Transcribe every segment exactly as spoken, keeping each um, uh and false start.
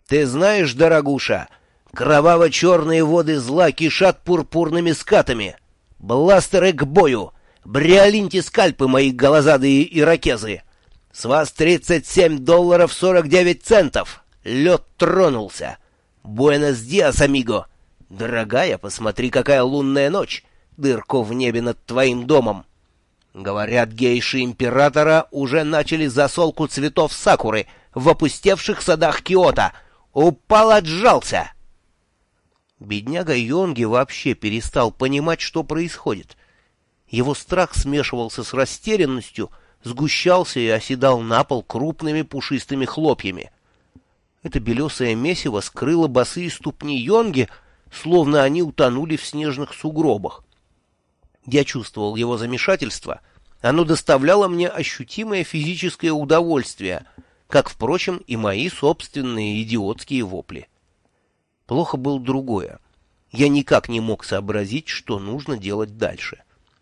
Ты знаешь, дорогуша, кроваво-черные воды зла кишат пурпурными скатами. Бластеры к бою! Бриолиньте скальпы, мои голозадые ирокезы! С вас тридцать семь долларов сорок девять центов! Лед тронулся! Буэнос-диас, амиго! Дорогая, посмотри, какая лунная ночь! Дырку в небе над твоим домом! Говорят, гейши императора уже начали засолку цветов сакуры в опустевших садах Киото. Упал, отжался! Бедняга Йонги вообще перестал понимать, что происходит. Его страх смешивался с растерянностью, сгущался и оседал на пол крупными пушистыми хлопьями. Это белесое месиво скрыло босые ступни Йонги, словно они утонули в снежных сугробах. Я чувствовал его замешательство. Оно доставляло мне ощутимое физическое удовольствие, как, впрочем, и мои собственные идиотские вопли. Плохо было другое. Я никак не мог сообразить, что нужно делать дальше.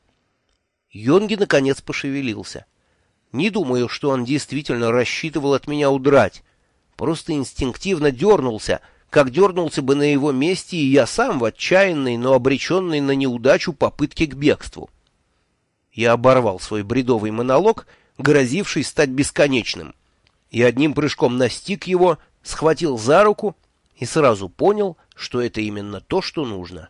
Йонги, наконец, пошевелился. Не думаю, что он действительно рассчитывал от меня удрать. Просто инстинктивно дернулся, как дернулся бы на его месте и я сам в отчаянной, но обреченной на неудачу попытке к бегству. Я оборвал свой бредовый монолог, грозивший стать бесконечным, и одним прыжком настиг его, схватил за руку и сразу понял, что это именно то, что нужно.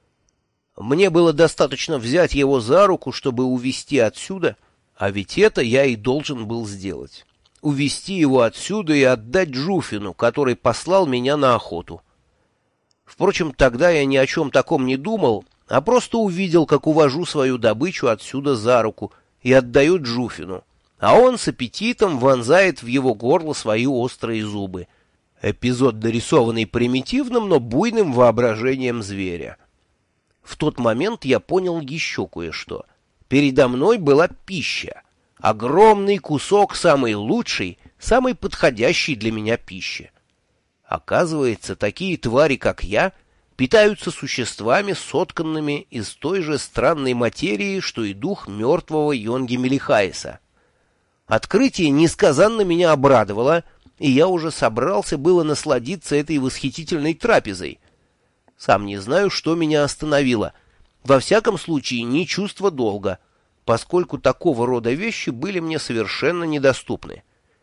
Мне было достаточно взять его за руку, чтобы увести отсюда, а ведь это я и должен был сделать. Увести его отсюда и отдать Джуфину, который послал меня на охоту. Впрочем, тогда я ни о чем таком не думал, а просто увидел, как увожу свою добычу отсюда за руку и отдаю Джуфину, а он с аппетитом вонзает в его горло свои острые зубы. Эпизод, дорисованный примитивным, но буйным воображением зверя. В тот момент я понял еще кое-что. Передо мной была пища. Огромный кусок самой лучшей, самой подходящей для меня пищи. Оказывается, такие твари, как я, питаются существами, сотканными из той же странной материи, что и дух мертвого Йонги Мелихаеса. Открытие несказанно меня обрадовало, и я уже собрался было насладиться этой восхитительной трапезой. Сам не знаю, что меня остановило. Во всяком случае, не чувство долга, поскольку такого рода вещи были мне совершенно недоступны.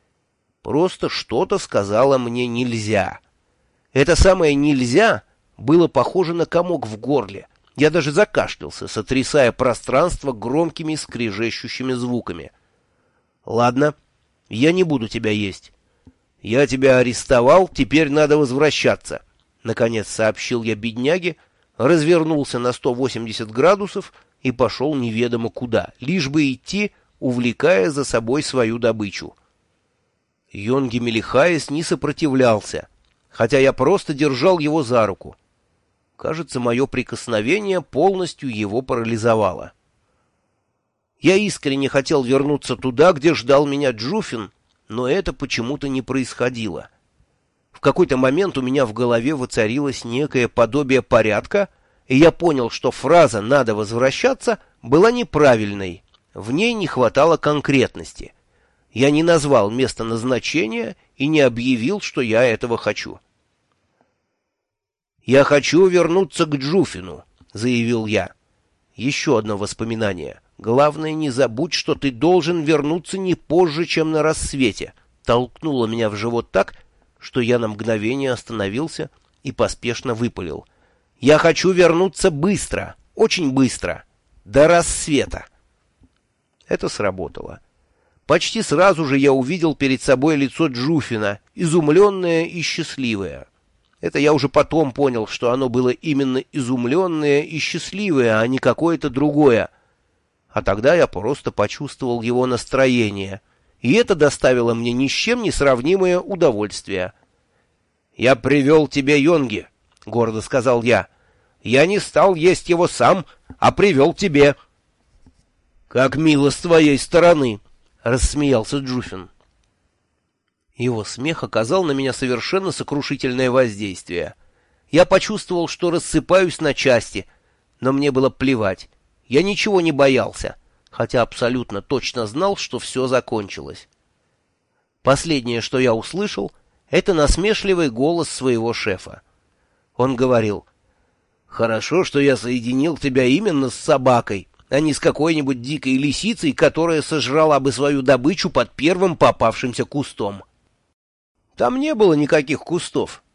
Просто что-то сказала мне «нельзя». Это самое «нельзя» было похоже на комок в горле. Я даже закашлялся, сотрясая пространство громкими скрежещущими звуками. «Ладно, я не буду тебя есть. Я тебя арестовал, теперь надо возвращаться», — наконец сообщил я бедняге, развернулся на сто восемьдесят градусов и пошел неведомо куда, лишь бы идти, увлекая за собой свою добычу. Йонги Мелихаес не сопротивлялся, хотя я просто держал его за руку. Кажется, мое прикосновение полностью его парализовало. Я искренне хотел вернуться туда, где ждал меня Джуфин, но это почему-то не происходило. В какой-то момент у меня в голове воцарилось некое подобие порядка, и я понял, что фраза «надо возвращаться» была неправильной, в ней не хватало конкретности. Я не назвал место назначения и не объявил, что я этого хочу. «Я хочу вернуться к Джуфину», — заявил я. Еще одно воспоминание. «Главное, не забудь, что ты должен вернуться не позже, чем на рассвете», толкнуло меня в живот так, что я на мгновение остановился и поспешно выпалил. «Я хочу вернуться быстро, очень быстро, до рассвета». Это сработало. Почти сразу же я увидел перед собой лицо Джуфина, изумленное и счастливое. Это я уже потом понял, что оно было именно изумленное и счастливое, а не какое-то другое. А тогда я просто почувствовал его настроение, и это доставило мне ни с чем не сравнимое удовольствие. «Я привел тебе Йонги», — гордо сказал я. «Я не стал есть его сам, а привел тебе». «Как мило с твоей стороны», — рассмеялся Джуфин. Его смех оказал на меня совершенно сокрушительное воздействие. Я почувствовал, что рассыпаюсь на части, но мне было плевать. Я ничего не боялся, хотя абсолютно точно знал, что все закончилось. Последнее, что я услышал, Это насмешливый голос своего шефа. Он говорил: «Хорошо, что я соединил тебя именно с собакой, а не с какой-нибудь дикой лисицей, которая сожрала бы свою добычу под первым попавшимся кустом». Там не было никаких кустов.